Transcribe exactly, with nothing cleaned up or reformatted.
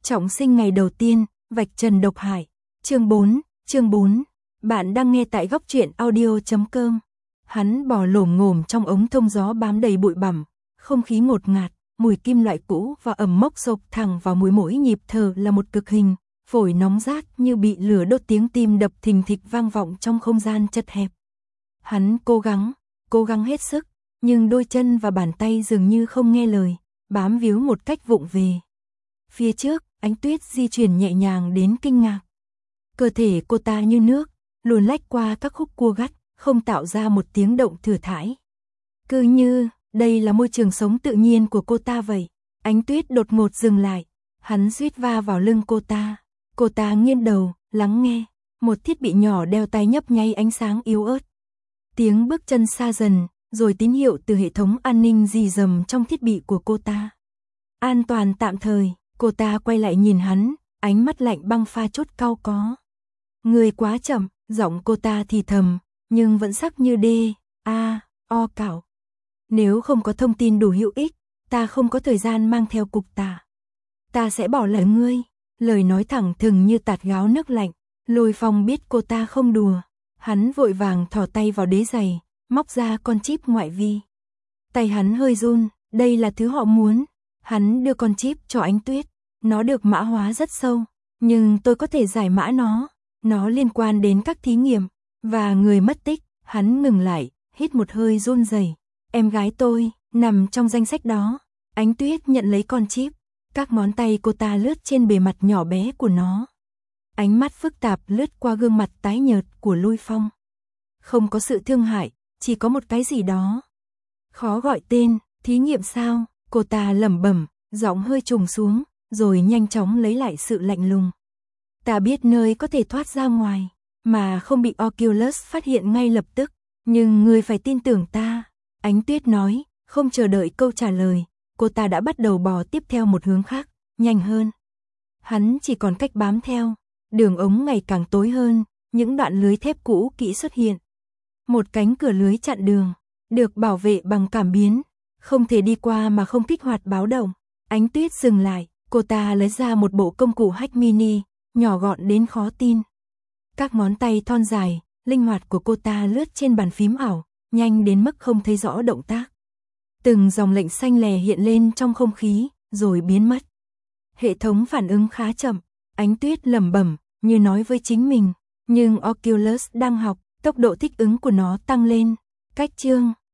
Trọng sinh ngày đầu tiên, vạch trần độc hại. Chương bốn, chương bốn. Bạn đang nghe tại góc truyện audio chấm com. Hắn bò lổm ngổm trong ống thông gió bám đầy bụi bặm, không khí ngột ngạt, mùi kim loại cũ và ẩm mốc xộc thẳng vào mũi, mỗi nhịp thở là một cực hình, phổi nóng rát như bị lửa đốt, tiếng tim đập thình thịch vang vọng trong không gian chật hẹp. Hắn cố gắng, cố gắng hết sức, nhưng đôi chân và bàn tay dường như không nghe lời, bám víu một cách vụng về. Phía trước, Ánh Tuyết di chuyển nhẹ nhàng đến kinh ngạc. Cơ thể cô ta như nước, luồn lách qua các khúc cua gắt, không tạo ra một tiếng động thừa thãi. Cứ như, đây là môi trường sống tự nhiên của cô ta vậy. Ánh Tuyết đột ngột dừng lại, hắn suýt va vào lưng cô ta. Cô ta nghiêng đầu, lắng nghe, một thiết bị nhỏ đeo tay nhấp nháy ánh sáng yếu ớt. Tiếng bước chân xa dần, rồi tín hiệu từ hệ thống an ninh rì rầm trong thiết bị của cô ta. An toàn tạm thời, cô ta quay lại nhìn hắn, ánh mắt lạnh băng pha chút cau có. Người quá chậm, giọng cô ta thì thầm, nhưng vẫn sắc như đê, a, o cảo. Nếu không có thông tin đủ hữu ích, ta không có thời gian mang theo cục tà. Ta sẽ bỏ lại ngươi. Lời nói thẳng thừng như tạt gáo nước lạnh. Lôi Phong biết cô ta không đùa. Hắn vội vàng thò tay vào đế giày, móc ra con chip ngoại vi. Tay hắn hơi run, đây là thứ họ muốn. Hắn đưa con chip cho Ánh Tuyết. Nó được mã hóa rất sâu, nhưng tôi có thể giải mã nó. Nó liên quan đến các thí nghiệm và người mất tích. Hắn ngừng lại, hít một hơi run rẩy. Em gái tôi nằm trong danh sách đó. Ánh Tuyết nhận lấy con chip. Các ngón tay cô ta lướt trên bề mặt nhỏ bé của nó. Ánh mắt phức tạp lướt qua gương mặt tái nhợt của Lôi Phong. Không có sự thương hại, chỉ có một cái gì đó. Khó gọi tên, thí nghiệm sao? Cô ta lẩm bẩm, giọng hơi trùng xuống, rồi nhanh chóng lấy lại sự lạnh lùng. Ta biết nơi có thể thoát ra ngoài, mà không bị Oculus phát hiện ngay lập tức. Nhưng ngươi phải tin tưởng ta. Ánh Tuyết nói, không chờ đợi câu trả lời. Cô ta đã bắt đầu bò tiếp theo một hướng khác, nhanh hơn. Hắn chỉ còn cách bám theo. Đường ống ngày càng tối hơn, những đoạn lưới thép cũ kỹ xuất hiện. Một cánh cửa lưới chặn đường, được bảo vệ bằng cảm biến, không thể đi qua mà không kích hoạt báo động. Ánh Tuyết dừng lại, cô ta lấy ra một bộ công cụ hack mini, nhỏ gọn đến khó tin. Các ngón tay thon dài, linh hoạt của cô ta lướt trên bàn phím ảo, nhanh đến mức không thấy rõ động tác. Từng dòng lệnh xanh lè hiện lên trong không khí, rồi biến mất. Hệ thống phản ứng khá chậm, Ánh Tuyết lẩm bẩm, như nói với chính mình. Nhưng Oculus đang học, tốc độ thích ứng của nó tăng lên. Cách chương